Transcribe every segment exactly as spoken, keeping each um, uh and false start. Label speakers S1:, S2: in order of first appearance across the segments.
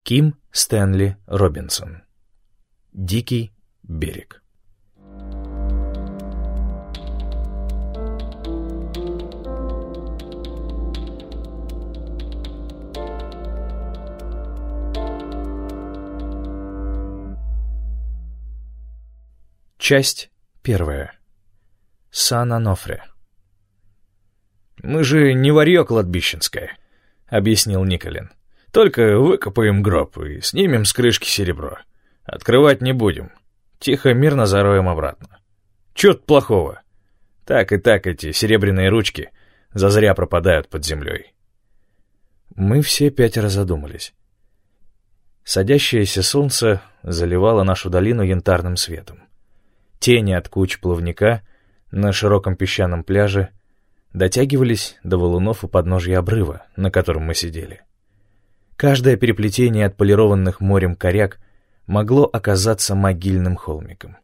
S1: Ким Стэнли Робинсон. Дикий берег. Часть первая. Сан-Онофре. «Мы же не варьё кладбищенское», — объяснил Николин. «Только выкопаем гроб и снимем с крышки серебро. Открывать не будем. Тихо, мирно зароем обратно. Чё тут плохого? Так и так эти серебряные ручки зазря пропадают под землей». Мы все пятеро задумались. Садящееся солнце заливало нашу долину янтарным светом. Тени от куч плавника на широком песчаном пляже дотягивались до валунов у подножья обрыва, на котором мы сидели. Каждое переплетение отполированных морем коряк могло оказаться могильным холмиком.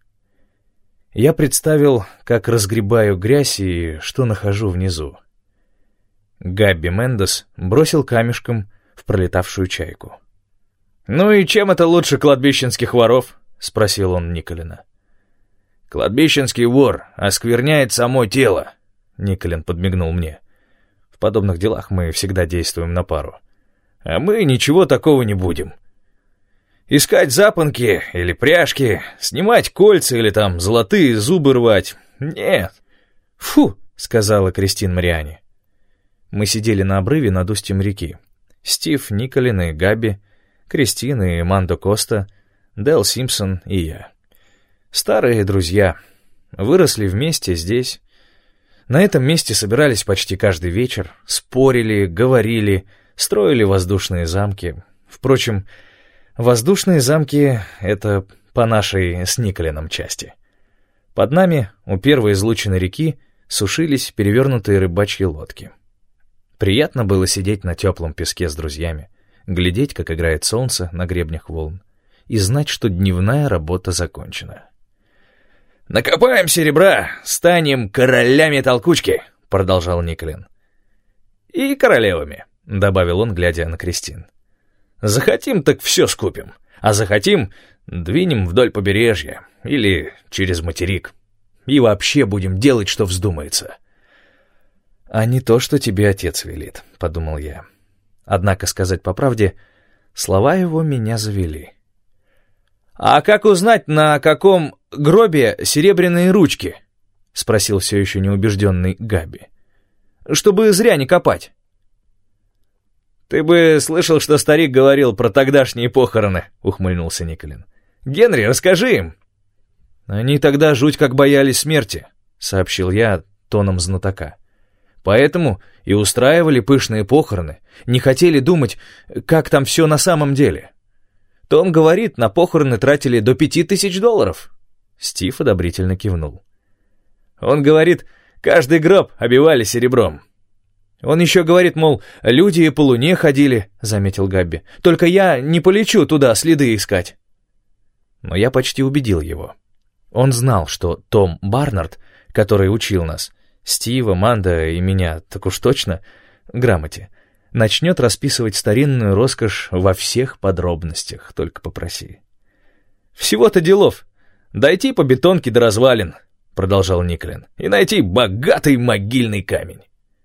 S1: Я представил, как разгребаю грязь и что нахожу внизу. Габби Мендес бросил камешком в пролетавшую чайку. «Ну и чем это лучше кладбищенских воров?» — спросил он Николина. «Кладбищенский вор оскверняет само тело», — Николин подмигнул мне. «В подобных делах мы всегда действуем на пару. А мы ничего такого не будем. Искать запонки или пряжки, снимать кольца или там золотые зубы рвать. Нет». «Фу», — сказала Кристин Мариани. Мы сидели на обрыве над устьем реки. Стив, Николин и Габи, Кристин и Мандо Коста, Дэл Симпсон и я. Старые друзья. Выросли вместе здесь. На этом месте собирались почти каждый вечер, спорили, говорили, строили воздушные замки. Впрочем, воздушные замки — это по нашей с Николином части. Под нами, у первой излучины реки, сушились перевернутые рыбачьи лодки. Приятно было сидеть на теплом песке с друзьями, глядеть, как играет солнце на гребнях волн, и знать, что дневная работа закончена. «Накопаем серебра, станем королями толкучки», — продолжал Николин. «И королевами», — добавил он, глядя на Кристин. «Захотим, так все скупим, а захотим, двинем вдоль побережья или через материк. И вообще будем делать, что вздумается». «А не то, что тебе отец велит», — подумал я. Однако, сказать по правде, слова его меня завели. «А как узнать, на каком гробе серебряные ручки?» — спросил все еще неубежденный Габи. «Чтобы зря не копать». «Ты бы слышал, что старик говорил про тогдашние похороны», — ухмыльнулся Николин. «Генри, расскажи им». «Они тогда жуть как боялись смерти», — сообщил я тоном знатока. «Поэтому и устраивали пышные похороны, не хотели думать, как там все на самом деле. Том говорит, на похороны тратили до пяти тысяч долларов». Стив одобрительно кивнул. «Он говорит, каждый гроб обивали серебром». «Он еще говорит, мол, люди по луне ходили», — заметил Габби. «Только я не полечу туда следы искать». Но я почти убедил его. Он знал, что Том Барнард, который учил нас, Стива, Манда и меня, так уж точно, грамоте, начнет расписывать старинную роскошь во всех подробностях, только попроси. «Всего-то делов. Дойти по бетонке до развалин», — продолжал Николин, «и найти богатый могильный камень».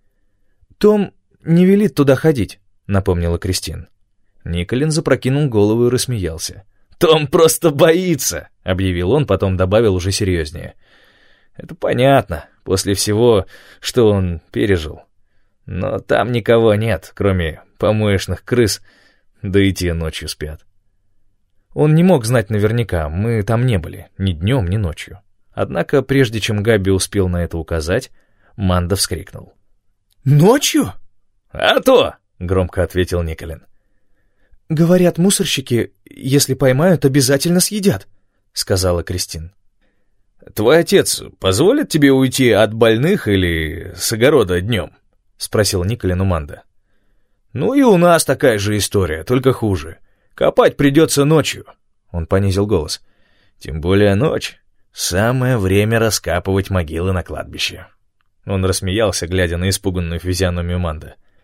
S1: «Том не велит туда ходить», — напомнила Кристин. Николин запрокинул голову и рассмеялся. «Том просто боится», — объявил он, потом добавил уже серьезнее. «Это понятно, после всего, что он пережил. Но там никого нет, кроме помоечных крыс, да и те ночью спят». Он не мог знать наверняка, мы там не были, ни днем, ни ночью. Однако, прежде чем Габи успел на это указать, Манда вскрикнул. «Ночью?» «А то!» — громко ответил Николин. «Говорят, мусорщики, если поймают, обязательно съедят», — сказала Кристин. «Твой отец позволит тебе уйти от больных или с огорода днем?» — спросил Николин у Манда. «Ну и у нас такая же история, только хуже. Копать придется ночью», — он понизил голос. «Тем более ночь. Самое время раскапывать могилы на кладбище». Он рассмеялся, глядя на испуганную физиономию Манда.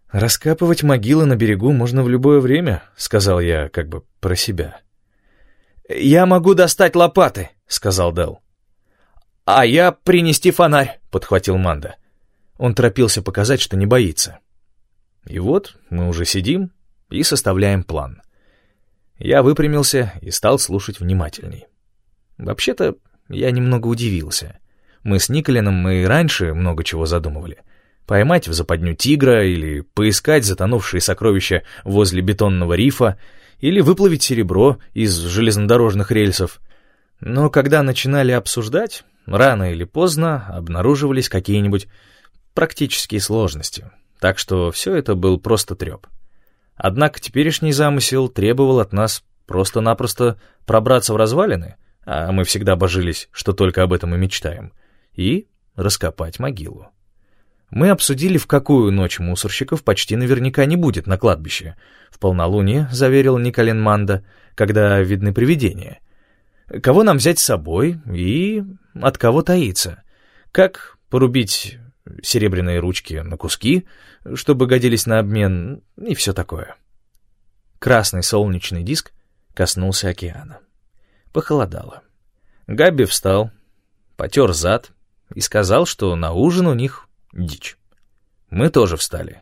S1: «Раскапывать могилы на берегу можно в любое время», — сказал я как бы про себя. «Я могу достать лопаты», — сказал Дел. «А я принести фонарь», — подхватил Манда. Он торопился показать, что не боится. И вот мы уже сидим и составляем план. Я выпрямился и стал слушать внимательней. Вообще-то я немного удивился. Мы с Николином и раньше много чего задумывали. Поймать в западню тигра или поискать затонувшие сокровища возле бетонного рифа или выплавить серебро из железнодорожных рельсов. Но когда начинали обсуждать, рано или поздно обнаруживались какие-нибудь практические сложности, так что все это был просто треп. Однако теперешний замысел требовал от нас просто-напросто пробраться в развалины, а мы всегда божились, что только об этом и мечтаем, и раскопать могилу. Мы обсудили, в какую ночь мусорщиков почти наверняка не будет на кладбище. В полнолуние, заверил Николин Манда, когда видны привидения. Кого нам взять с собой и от кого таиться? Как порубить серебряные ручки на куски, чтобы годились на обмен, и все такое. Красный солнечный диск коснулся океана. Похолодало. Габи встал, потер зад и сказал, что на ужин у них дичь. Мы тоже встали.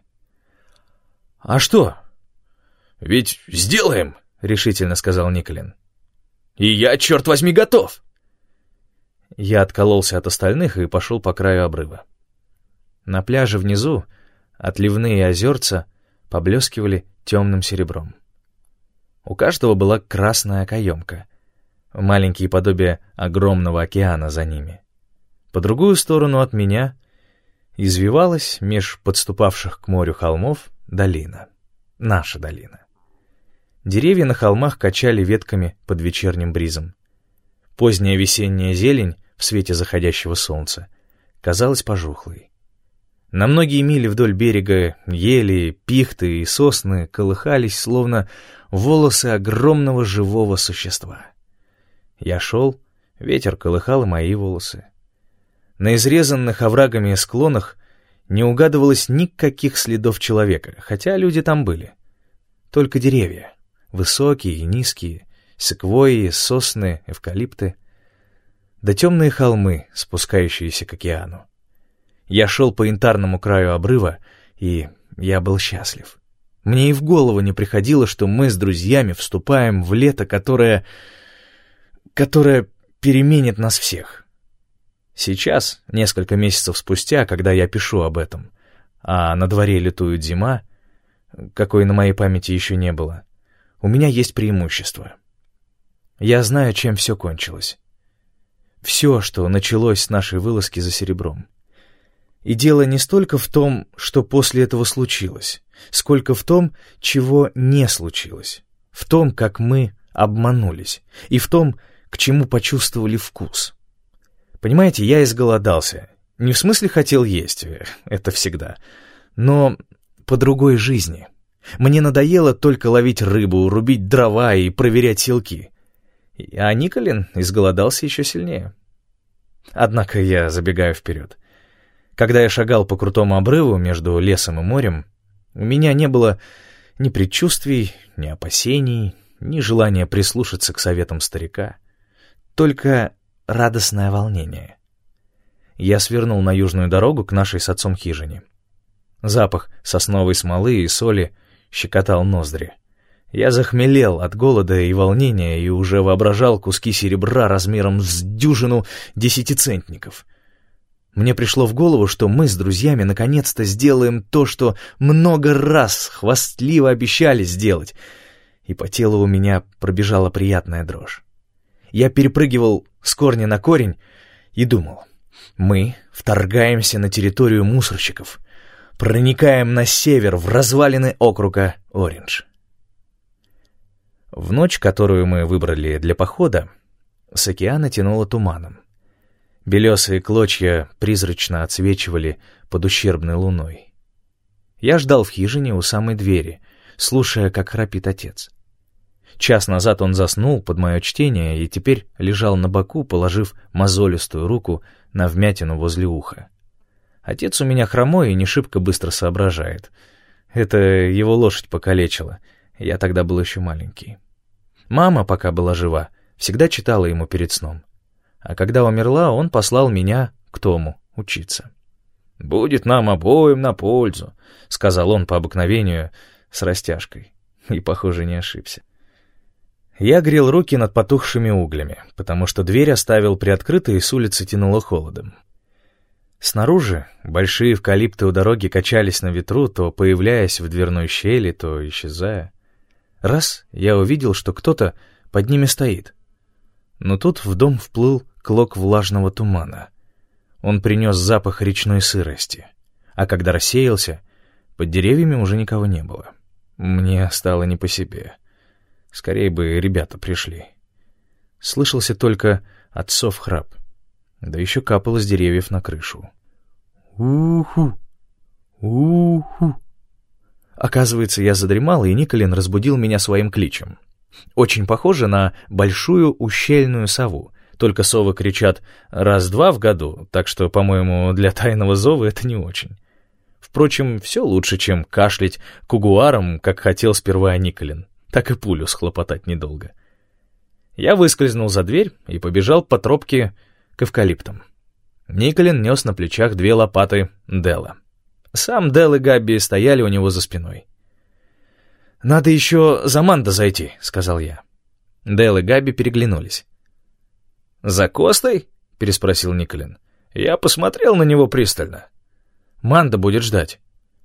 S1: «А что?» «Ведь сделаем», — решительно сказал Николин. «И я, черт возьми, готов!» Я откололся от остальных и пошел по краю обрыва. На пляже внизу отливные озерца поблескивали темным серебром. У каждого была красная каемка, маленькие подобия огромного океана за ними. По другую сторону от меня извивалась меж подступавших к морю холмов долина, наша долина. Деревья на холмах качали ветками под вечерним бризом. Поздняя весенняя зелень в свете заходящего солнца казалась пожухлой. На многие мили вдоль берега ели, пихты и сосны колыхались, словно волосы огромного живого существа. Я шел, ветер колыхал и мои волосы. На изрезанных оврагами склонах не угадывалось никаких следов человека, хотя люди там были. Только деревья, высокие и низкие, секвойи, сосны, эвкалипты, да темные холмы, спускающиеся к океану. Я шел по янтарному краю обрыва, и я был счастлив. Мне и в голову не приходило, что мы с друзьями вступаем в лето, которое... которое переменит нас всех. Сейчас, несколько месяцев спустя, когда я пишу об этом, а на дворе лютует зима, какой на моей памяти еще не было, у меня есть преимущество. Я знаю, чем все кончилось. Все, что началось с нашей вылазки за серебром. И дело не столько в том, что после этого случилось, сколько в том, чего не случилось, в том, как мы обманулись, и в том, к чему почувствовали вкус. Понимаете, я изголодался. Не в смысле хотел есть, это всегда, но по другой жизни. Мне надоело только ловить рыбу, рубить дрова и проверять селки. А Николин изголодался еще сильнее. Однако я забегаю вперед. Когда я шагал по крутому обрыву между лесом и морем, у меня не было ни предчувствий, ни опасений, ни желания прислушаться к советам старика. Только радостное волнение. Я свернул на южную дорогу к нашей с отцом хижине. Запах сосновой смолы и соли щекотал ноздри. Я захмелел от голода и волнения и уже воображал куски серебра размером с дюжину десятицентников. Мне пришло в голову, что мы с друзьями наконец-то сделаем то, что много раз хвастливо обещали сделать, и по телу у меня пробежала приятная дрожь. Я перепрыгивал с корня на корень и думал: мы вторгаемся на территорию мусорщиков, проникаем на север в развалины округа Ориндж. В ночь, которую мы выбрали для похода, с океана тянуло туманом. Белесые клочья призрачно отсвечивали под ущербной луной. Я ждал в хижине у самой двери, слушая, как храпит отец. Час назад он заснул под мое чтение и теперь лежал на боку, положив мозолистую руку на вмятину возле уха. Отец у меня хромой и не шибко быстро соображает. Это его лошадь покалечила. Я тогда был еще маленький. Мама, пока была жива, всегда читала ему перед сном. А когда умерла, он послал меня к Тому учиться. «Будет нам обоим на пользу», — сказал он по обыкновению с растяжкой. И, похоже, не ошибся. Я грел руки над потухшими углями, потому что дверь оставил приоткрытой и с улицы тянуло холодом. Снаружи большие эвкалипты у дороги качались на ветру, то появляясь в дверной щели, то исчезая. Раз я увидел, что кто-то под ними стоит. Но тут в дом вплыл клок влажного тумана. Он принес запах речной сырости. А когда рассеялся, под деревьями уже никого не было. Мне стало не по себе. Скорее бы ребята пришли. Слышался только отцов храп. Да еще капало с деревьев на крышу. «У-ху! У-ху!» Оказывается, я задремал, и Николин разбудил меня своим кличем. Очень похоже на большую ущельную сову. Только совы кричат раз-два в году, так что, по-моему, для тайного зова это не очень. Впрочем, все лучше, чем кашлять кугуаром, как хотел сперва Николин. Так и пулю схлопотать недолго. Я выскользнул за дверь и побежал по тропке к эвкалиптам. Николин нес на плечах две лопаты Делла. Сам Делл и Габби стояли у него за спиной. «Надо еще за Мандо зайти», — сказал я. Делл и Габби переглянулись. «За Костой?» — переспросил Николин. «Я посмотрел на него пристально». «Мандо будет ждать».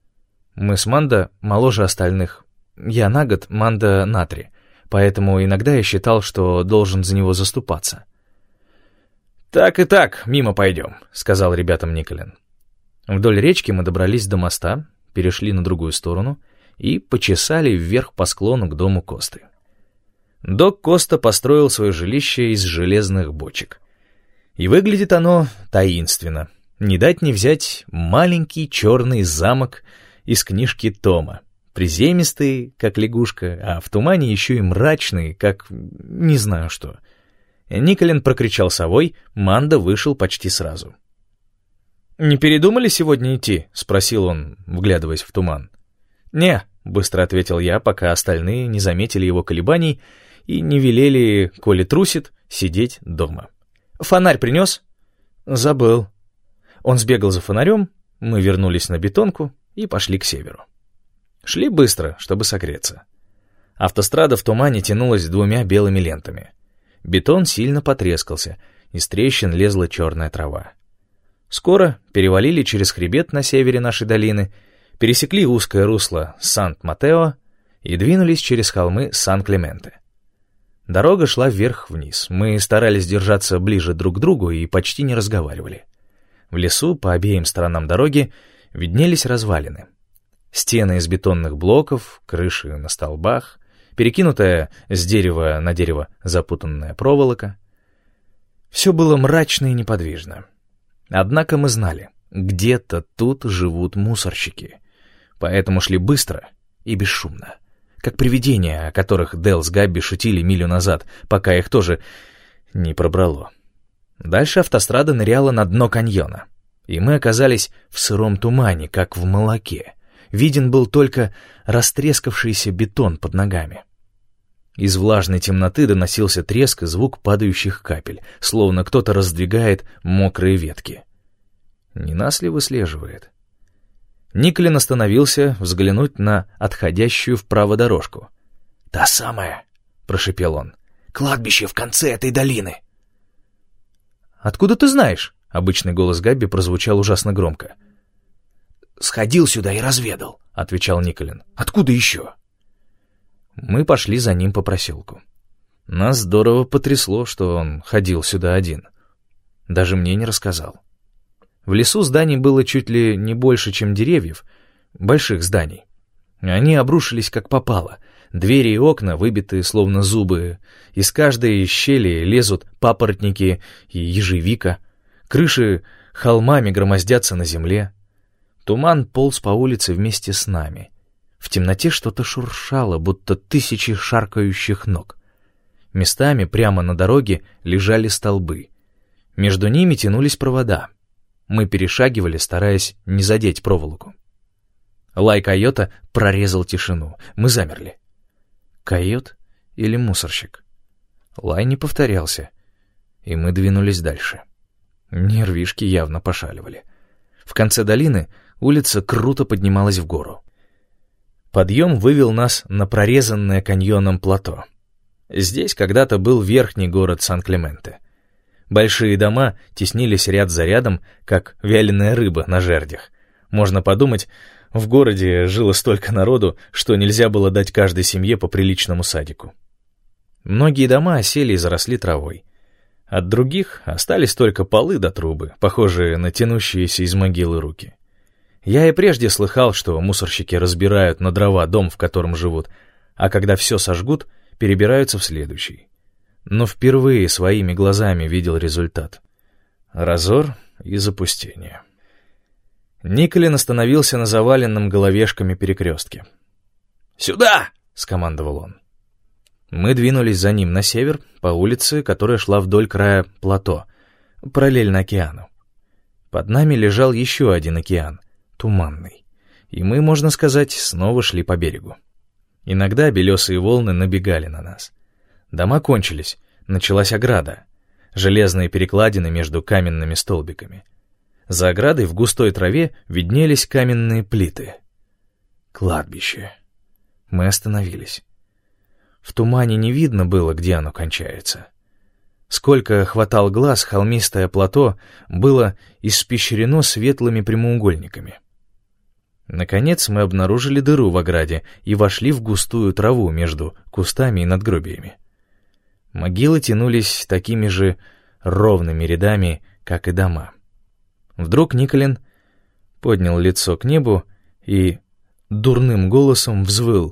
S1: Мы с Мандо моложе остальных. Я на год, Мандо на три, поэтому иногда я считал, что должен за него заступаться. «Так и так, мимо пойдем», — сказал ребятам Николин. Вдоль речки мы добрались до моста, перешли на другую сторону и почесали вверх по склону к дому Косты. Док Коста построил свое жилище из железных бочек. И выглядит оно таинственно. Не дать не взять маленький черный замок из книжки Тома. Приземистый, как лягушка, а в тумане еще и мрачный, как не знаю что. Николин прокричал совой, Мандо вышел почти сразу. «Не передумали сегодня идти?» — спросил он, вглядываясь в туман. «Не», — быстро ответил я, пока остальные не заметили его колебаний и не велели, коли трусит, сидеть дома. «Фонарь принес?» «Забыл». Он сбегал за фонарем, мы вернулись на бетонку и пошли к северу. Шли быстро, чтобы согреться. Автострада в тумане тянулась двумя белыми лентами. Бетон сильно потрескался, из трещин лезла черная трава. Скоро перевалили через хребет на севере нашей долины, пересекли узкое русло Сант-Матео и двинулись через холмы Сан-Клементе. Дорога шла вверх-вниз, мы старались держаться ближе друг к другу и почти не разговаривали. В лесу по обеим сторонам дороги виднелись развалины. Стены из бетонных блоков, крыши на столбах, перекинутая с дерева на дерево запутанная проволока. Все было мрачно и неподвижно. Однако мы знали, где-то тут живут мусорщики, поэтому шли быстро и бесшумно, как привидения, о которых Делл с Габби шутили милю назад, пока их тоже не пробрало. Дальше автострада ныряла на дно каньона, и мы оказались в сыром тумане, как в молоке. Виден был только растрескавшийся бетон под ногами. Из влажной темноты доносился треск и звук падающих капель, словно кто-то раздвигает мокрые ветки. Не нас ли выслеживает? Николин остановился взглянуть на отходящую вправо дорожку. «Та самая!» — прошепел он. «Кладбище в конце этой долины!» «Откуда ты знаешь?» — обычный голос Габби прозвучал ужасно громко. «Сходил сюда и разведал», — отвечал Николин. «Откуда еще?» Мы пошли за ним по проселку. Нас здорово потрясло, что он ходил сюда один. Даже мне не рассказал. В лесу зданий было чуть ли не больше, чем деревьев, больших зданий. Они обрушились как попало. Двери и окна выбиты, словно зубы. Из каждой щели лезут папоротники и ежевика. Крыши холмами громоздятся на земле. Туман полз по улице вместе с нами. В темноте что-то шуршало, будто тысячи шаркающих ног. Местами прямо на дороге лежали столбы. Между ними тянулись провода. Мы перешагивали, стараясь не задеть проволоку. Лай койота прорезал тишину. Мы замерли. Койот или мусорщик? Лай не повторялся, и мы двинулись дальше. Нервишки явно пошаливали. В конце долины улица круто поднималась в гору. Подъем вывел нас на прорезанное каньоном плато. Здесь когда-то был верхний город Сан-Клементе. Большие дома теснились ряд за рядом, как вяленая рыба на жердях. Можно подумать, в городе жило столько народу, что нельзя было дать каждой семье по приличному садику. Многие дома осели и заросли травой. От других остались только полы до трубы, похожие на тянущиеся из могилы руки. Я и прежде слыхал, что мусорщики разбирают на дрова дом, в котором живут, а когда все сожгут, перебираются в следующий. Но впервые своими глазами видел результат. Разор и запустение. Николин остановился на заваленном головешками перекрестке. «Сюда!» — скомандовал он. Мы двинулись за ним на север, по улице, которая шла вдоль края плато, параллельно океану. Под нами лежал еще один океан, туманный, и мы, можно сказать, снова шли по берегу. Иногда белесые волны набегали на нас. Дома кончились, началась ограда, железные перекладины между каменными столбиками. За оградой в густой траве виднелись каменные плиты. Кладбище. Мы остановились. В тумане не видно было, где оно кончается. Сколько хватал глаз, холмистое плато было испещрено светлыми прямоугольниками. Наконец мы обнаружили дыру в ограде и вошли в густую траву между кустами и надгробиями. Могилы тянулись такими же ровными рядами, как и дома. Вдруг Николин поднял лицо к небу и дурным голосом взвыл: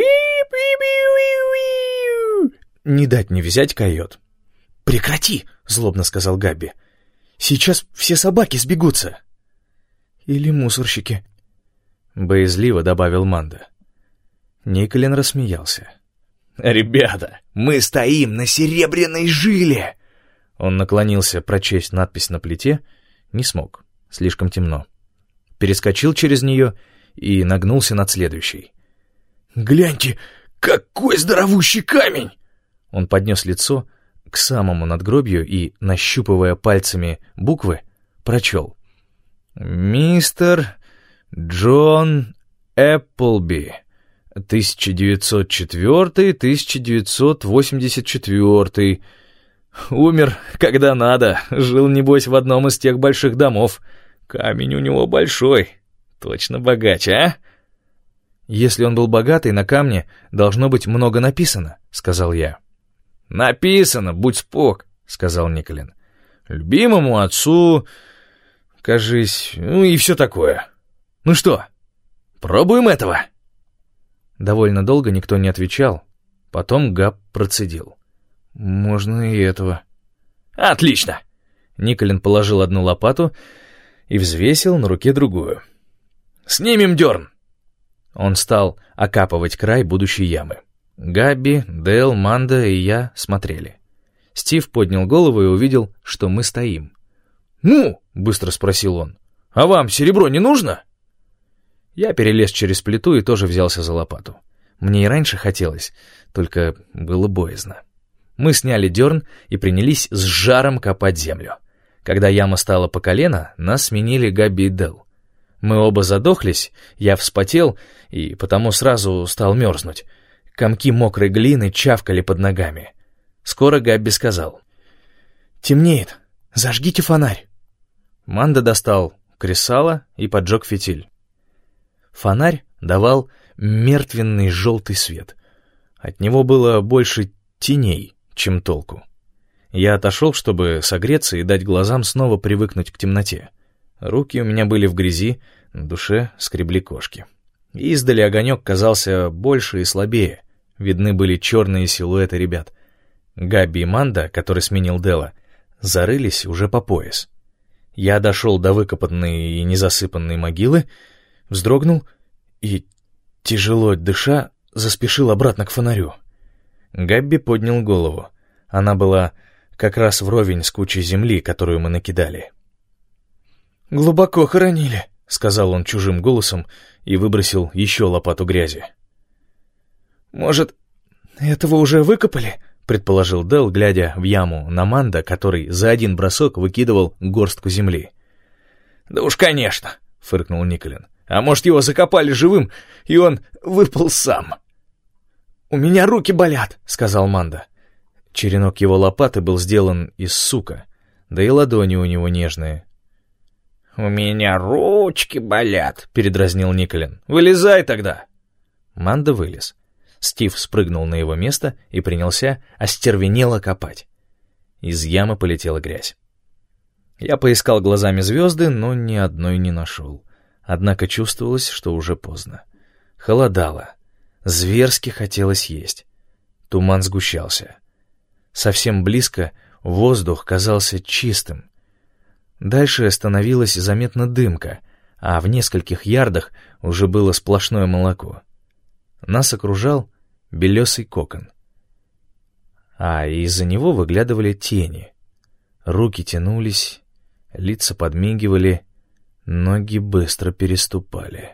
S1: «Не дать не взять, койот!» «Прекрати!» — злобно сказал Габби. «Сейчас все собаки сбегутся!» «Или мусорщики!» — боязливо добавил Манда. Николин рассмеялся. «Ребята, мы стоим на серебряной жиле!» Он наклонился прочесть надпись на плите, не смог, слишком темно. Перескочил через нее и нагнулся над следующей. «Гляньте, какой здоровущий камень!» Он поднес лицо к самому надгробию и, нащупывая пальцами буквы, прочел: «Мистер Джон Эпплби, тысяча девятьсот четвёртый — тысяча девятьсот восемьдесят четвёртый. Умер, когда надо, жил, небось, в одном из тех больших домов. Камень у него большой, точно богач, а?» «Если он был богатый, на камне должно быть много написано», — сказал я. «Написано, будь спок», — сказал Николин. «Любимому отцу, кажись, ну и все такое. Ну что, пробуем этого?» Довольно долго никто не отвечал. Потом Габ процедил: «Можно и этого». «Отлично!» Николин положил одну лопату и взвесил на руке другую. «Снимем дерн!» Он стал окапывать край будущей ямы. Габби, Дэл, Манда и я смотрели. Стив поднял голову и увидел, что мы стоим. «Ну?» — быстро спросил он. «А вам серебро не нужно?» Я перелез через плиту и тоже взялся за лопату. Мне и раньше хотелось, только было боязно. Мы сняли дерн и принялись с жаром копать землю. Когда яма стала по колено, нас сменили Габби и Дэл. Мы оба задохлись, я вспотел и потому сразу стал мерзнуть. Комки мокрой глины чавкали под ногами. Скоро Габби сказал: «Темнеет, зажгите фонарь». Манда достал кресало и поджег фитиль. Фонарь давал мертвенный желтый свет. От него было больше теней, чем толку. Я отошел, чтобы согреться и дать глазам снова привыкнуть к темноте. Руки у меня были в грязи, на душе скребли кошки. Издали огонек казался больше и слабее. Видны были черные силуэты ребят. Габби и Манда, который сменил Дэлла, зарылись уже по пояс. Я дошел до выкопанной и незасыпанной могилы, вздрогнул и, тяжело дыша, заспешил обратно к фонарю. Габби поднял голову. Она была как раз вровень с кучей земли, которую мы накидали. «Глубоко хоронили», — сказал он чужим голосом и выбросил еще лопату грязи.
S2: «Может, этого уже выкопали?»
S1: — предположил Дел, глядя в яму на Манда, который за один бросок выкидывал горстку земли.
S2: «Да уж, конечно!» — фыркнул Николин. «А может, его закопали живым, и он выпал сам?» «У меня руки болят», — сказал Манда.
S1: Черенок его лопаты был сделан из сука, да и ладони у него нежные.
S2: «У меня ручки болят», —
S1: передразнил Николин.
S2: «Вылезай тогда».
S1: Манда вылез. Стив спрыгнул на его место и принялся остервенело копать. Из ямы полетела грязь. Я поискал глазами звезды, но ни одной не нашел. Однако чувствовалось, что уже поздно. Холодало. Зверски хотелось есть. Туман сгущался. Совсем близко воздух казался чистым. Дальше становилась заметна дымка, а в нескольких ярдах уже было сплошное молоко. Нас окружал белесый кокон. А из-за него выглядывали тени. Руки тянулись, лица подмигивали, ноги быстро переступали.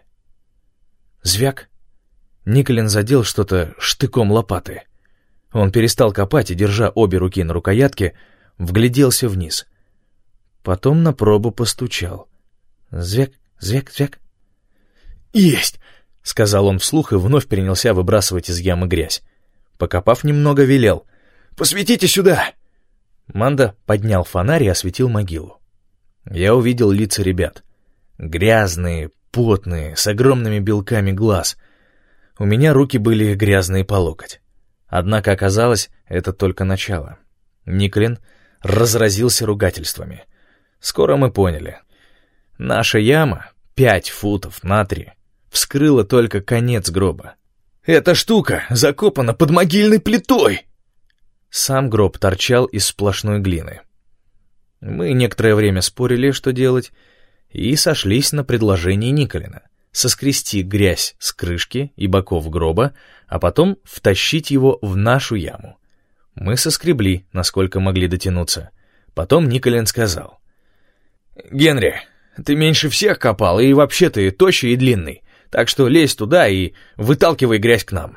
S1: Звяк! Николин задел что-то штыком лопаты. Он перестал копать и, держа обе руки на рукоятке, вгляделся вниз. Потом на пробу постучал. Звяк, звяк, звяк. «Есть!» — сказал он вслух и вновь принялся выбрасывать из ямы грязь. Покопав немного, велел: «Посветите сюда!» Манда поднял фонарь и осветил могилу. Я увидел лица ребят. Грязные, потные, с огромными белками глаз. У меня руки были грязные по локоть. Однако оказалось, это только начало. Николин разразился ругательствами. Скоро мы поняли. Наша яма, пять футов на три, вскрыла только конец гроба. «Эта штука закопана под могильной плитой!» Сам гроб торчал из сплошной глины. Мы некоторое время спорили, что делать, и сошлись на предложении Николина соскрести грязь с крышки и боков гроба, а потом втащить его в нашу яму. Мы соскребли, насколько могли дотянуться. Потом Николин сказал: «Генри, ты меньше всех копал, и вообще ты тощий и длинный, так что лезь туда и выталкивай грязь к нам».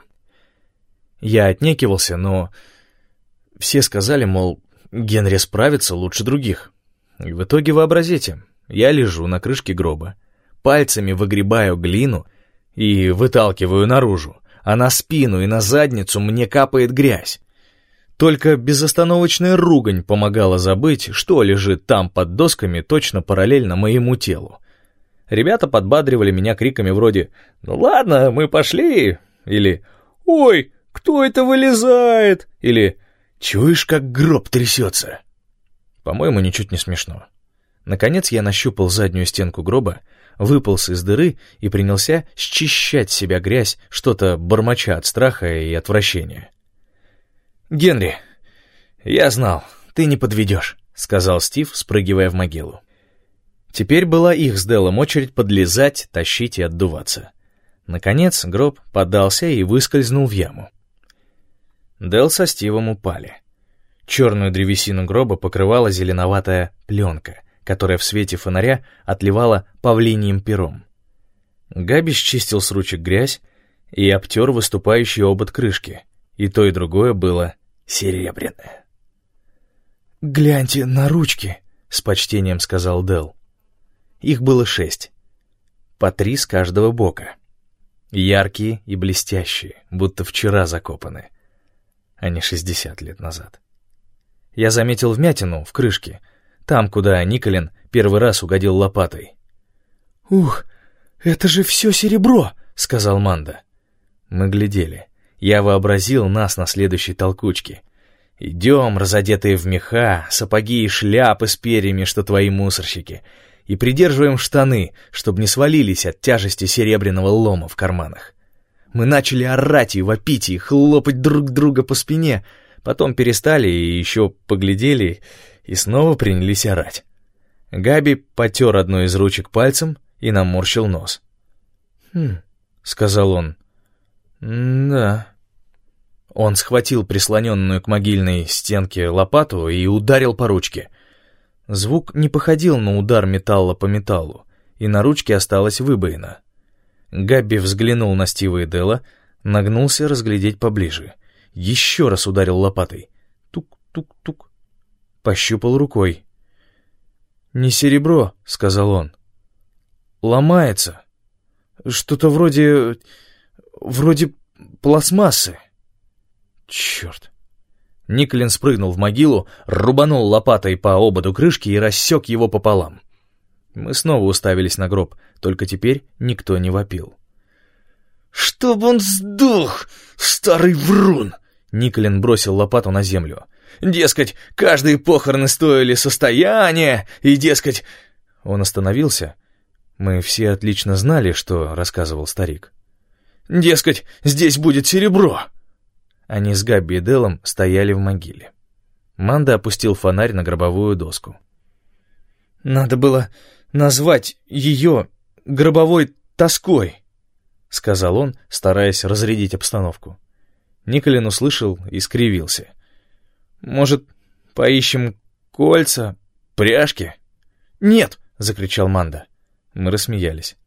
S1: Я отнекивался, но все сказали, мол, Генри справится лучше других. И в итоге вообразите, я лежу на крышке гроба, пальцами выгребаю глину и выталкиваю наружу, а на спину и на задницу мне капает грязь. Только безостановочная ругань помогала забыть, что лежит там под досками точно параллельно моему телу. Ребята подбадривали меня криками вроде «Ну ладно, мы пошли!» или «Ой, кто это вылезает?» или «Чуешь, как гроб трясется?» По-моему, ничуть не смешно. Наконец я нащупал заднюю стенку гроба, выполз из дыры и принялся счищать с себя грязь, что-то бормоча от страха и отвращения. «Генри, я знал, ты не подведешь», — сказал Стив, спрыгивая в могилу. Теперь была их с Делом очередь подлезать, тащить и отдуваться. Наконец гроб поддался и выскользнул в яму. Дел со Стивом упали. Черную древесину гроба покрывала зеленоватая пленка, которая в свете фонаря отливала павлиньим пером. Габи счистил с ручек грязь и обтер выступающий обод крышки, и то и другое было серебряное. «Гляньте на ручки», — с почтением сказал Дел. Их было шесть, по три с каждого бока. Яркие и блестящие, будто вчера закопаны, а не шестьдесят лет назад. Я заметил вмятину в крышке, там, куда Николин первый раз угодил лопатой. «Ух, это же все серебро!» — сказал Манда. Мы глядели. Я вообразил нас на следующей толкучке. Идем, разодетые в меха, сапоги и шляпы с перьями, что твои мусорщики, и придерживаем штаны, чтобы не свалились от тяжести серебряного лома в карманах. Мы начали орать и вопить, и хлопать друг друга по спине, потом перестали и еще поглядели, и снова принялись орать. Габи потер одну из ручек пальцем и наморщил нос. «Хм», — сказал он, — «да». Он схватил прислоненную к могильной стенке лопату и ударил по ручке. Звук не походил на удар металла по металлу,
S2: и на ручке осталась выбоина. Габби взглянул на Стива и Делла, нагнулся разглядеть поближе. Еще раз ударил лопатой. Тук-тук-тук. Пощупал рукой. «Не серебро», — сказал он. «Ломается. Что-то вроде... вроде пластмассы». «Черт». Николин спрыгнул в могилу, рубанул лопатой по ободу крышки и рассек его пополам. Мы снова уставились на гроб, только теперь никто не вопил. «Чтоб он сдох, старый врун!» Николин бросил лопату на землю. «Дескать, каждые похороны стоили состояние, и, дескать...» Он остановился. Мы все отлично знали, что рассказывал старик. «Дескать, здесь будет серебро!» Они с Габби и Делом стояли в могиле. Манда опустил фонарь на гробовую доску. «Надо было назвать ее гробовой тоской», — сказал он, стараясь разрядить обстановку. Николин услышал и скривился. «Может, поищем кольца, пряжки?» «Нет!» — закричал Манда. Мы рассмеялись.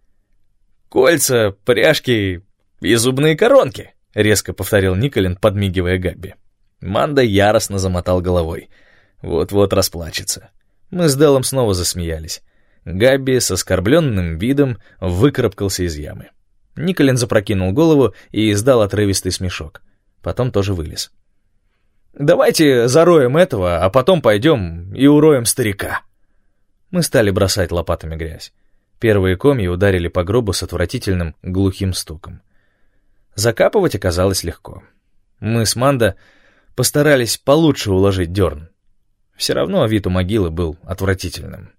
S2: «Кольца, пряжки и зубные коронки!» — резко повторил Николин, подмигивая Габби. Манда яростно замотал головой. Вот-вот расплачется. Мы с Делом снова засмеялись. Габби с оскорбленным видом выкарабкался из ямы. Николин запрокинул голову и издал отрывистый смешок. Потом тоже вылез. «Давайте зароем этого, а потом пойдем и уроем старика». Мы стали бросать лопатами грязь. Первые комья ударили по гробу с отвратительным глухим стуком. Закапывать оказалось легко. Мы с Манда постарались получше уложить дерн. Все равно вид у могилы был отвратительным.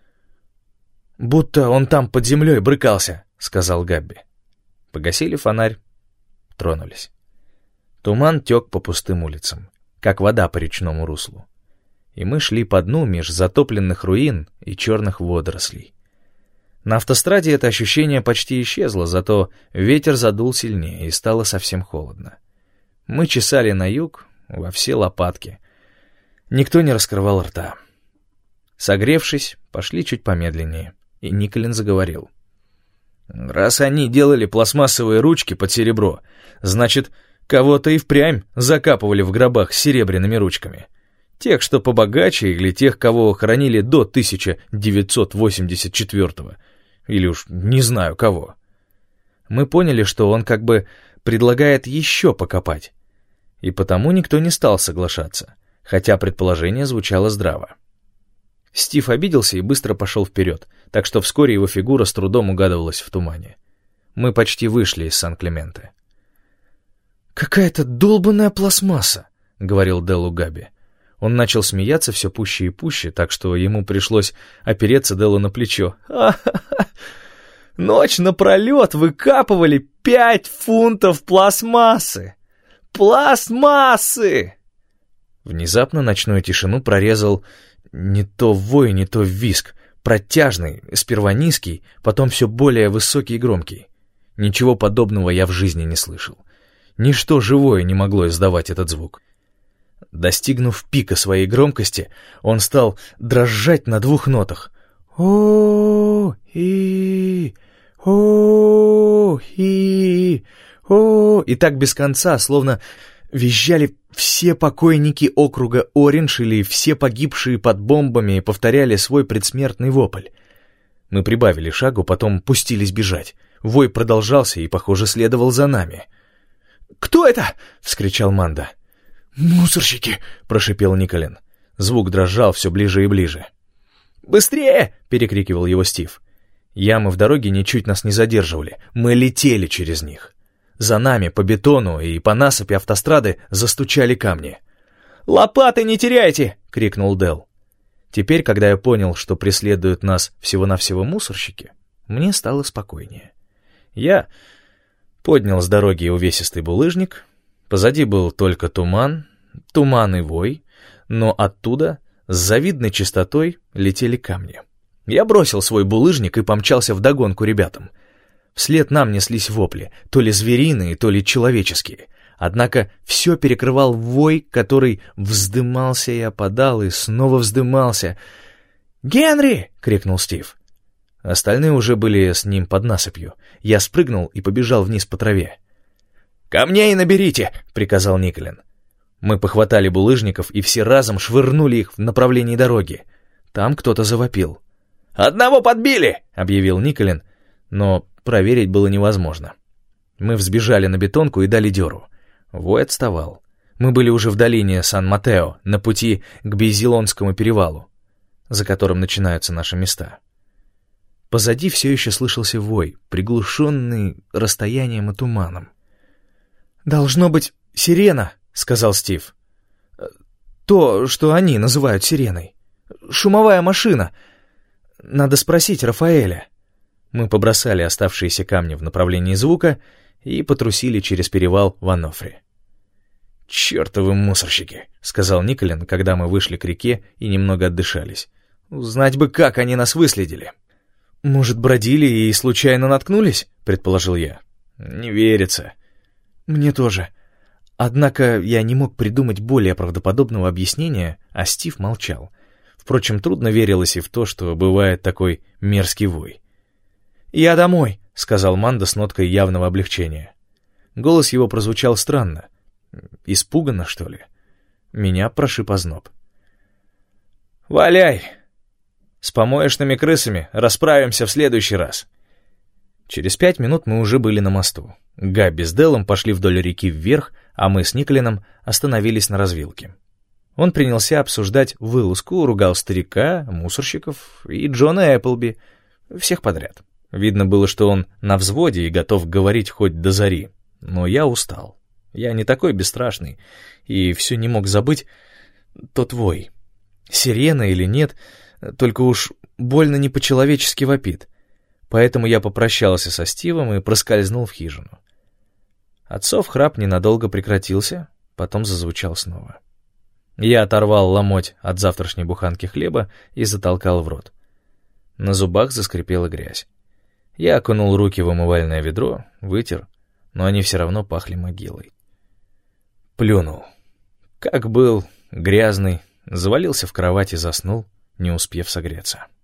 S2: «Будто он там под землей брыкался», — сказал Габби. Погасили фонарь, тронулись. Туман тек по пустым улицам, как вода по речному руслу. И мы шли по дну меж затопленных руин и черных водорослей. На автостраде это ощущение почти исчезло, зато ветер задул сильнее, и стало совсем холодно. Мы чесали на юг во все лопатки. Никто не раскрывал рта. Согревшись, пошли чуть помедленнее, и Николин заговорил. «Раз они делали пластмассовые ручки под серебро, значит, кого-то и впрямь закапывали в гробах с серебряными ручками. Тех, что побогаче, или тех, кого хоронили до тысяча девятьсот восемьдесят четвёртого, или уж не знаю кого». Мы поняли, что он как бы предлагает еще покопать, и потому никто не стал соглашаться, хотя предположение звучало здраво. Стив обиделся и быстро пошел вперед, так что вскоре его фигура с трудом угадывалась в тумане. Мы почти вышли из Сан-Клементе. «Какая-то долбаная пластмасса», — говорил Делу Габби. Он начал смеяться все пуще и пуще, так что ему пришлось опереться Делу на плечо. «Ха-ха-ха! Ночь напролет выкапывали пять фунтов пластмассы! Пластмассы!» Внезапно ночную тишину прорезал не то вой, не то визг, протяжный, сперва низкий, потом все более высокий и громкий. Ничего подобного я в жизни не слышал. Ничто живое не могло издавать этот звук. Достигнув пика своей громкости, он стал дрожать на двух нотах. «О-и, о-и, о-и», и так без конца, словно визжали все покойники округа Ориндж или все погибшие под бомбами и повторяли свой предсмертный вопль. Мы прибавили шагу, потом пустились бежать. Вой продолжался и, похоже, следовал за нами. «Кто это?» — вскричал Манда. «Мусорщики!» — прошипел Николин. Звук дрожал все ближе и ближе. «Быстрее!» — перекрикивал его Стив. Ямы в дороге ничуть нас не задерживали. Мы летели через них. За нами по бетону и по насыпи автострады застучали камни. «Лопаты не теряйте!» — крикнул Дел. Теперь, когда я понял, что преследуют нас всего-навсего мусорщики, мне стало спокойнее. Я поднял с дороги увесистый булыжник. Позади был только туман, туман и вой, но оттуда с завидной частотой летели камни. Я бросил свой булыжник и помчался вдогонку ребятам. Вслед нам неслись вопли, то ли звериные, то ли человеческие. Однако все перекрывал вой, который вздымался и опадал, и снова вздымался. «Генри!» — крикнул Стив. Остальные уже были с ним под насыпью. Я спрыгнул и побежал вниз по траве. «Камней наберите!» — приказал Николин. Мы похватали булыжников и все разом швырнули их в направлении дороги. Там кто-то завопил. «Одного подбили!» — объявил Николин, но проверить было невозможно. Мы взбежали на бетонку и дали дёру. Вой отставал. Мы были уже в долине Сан-Матео, на пути к Безилонскому перевалу, за которым начинаются наши места. Позади все еще слышался вой, приглушенный расстоянием и туманом. «Должно быть сирена», — сказал Стив. «То, что они называют сиреной. Шумовая машина. Надо спросить Рафаэля». Мы побросали оставшиеся камни в направлении звука и потрусили через перевал в Анофри. «Чёртовы мусорщики», — сказал Николин, когда мы вышли к реке и немного отдышались. «Знать бы, как они нас выследили». «Может, бродили и случайно наткнулись?» — предположил я. «Не верится». «Мне тоже». Однако я не мог придумать более правдоподобного объяснения, а Стив молчал. Впрочем, трудно верилось и в то, что бывает такой мерзкий вой. «Я домой», — сказал Мандо с ноткой явного облегчения. Голос его прозвучал странно. Испуганно, что ли? Меня прошиб озноб. «Валяй! С помоечными крысами расправимся в следующий раз». Через пять минут мы уже были на мосту. Габи с Делом пошли вдоль реки вверх, а мы с Николином остановились на развилке. Он принялся обсуждать вылазку, ругал старика, мусорщиков и Джона Эпплби, всех подряд. Видно было, что он на взводе и готов говорить хоть до зари. Но я устал. Я не такой бесстрашный, и все не мог забыть тот вой. Сирена или нет, только уж больно не по-человечески вопит. Поэтому я попрощался со Стивом и проскользнул в хижину. Отцов храп ненадолго прекратился, потом зазвучал снова. Я оторвал ломоть от завтрашней буханки хлеба и затолкал в рот. На зубах заскрипела грязь. Я окунул руки в умывальное ведро, вытер, но они все равно пахли могилой. Плюнул. Как был, грязный, завалился в кровать и заснул, не успев согреться.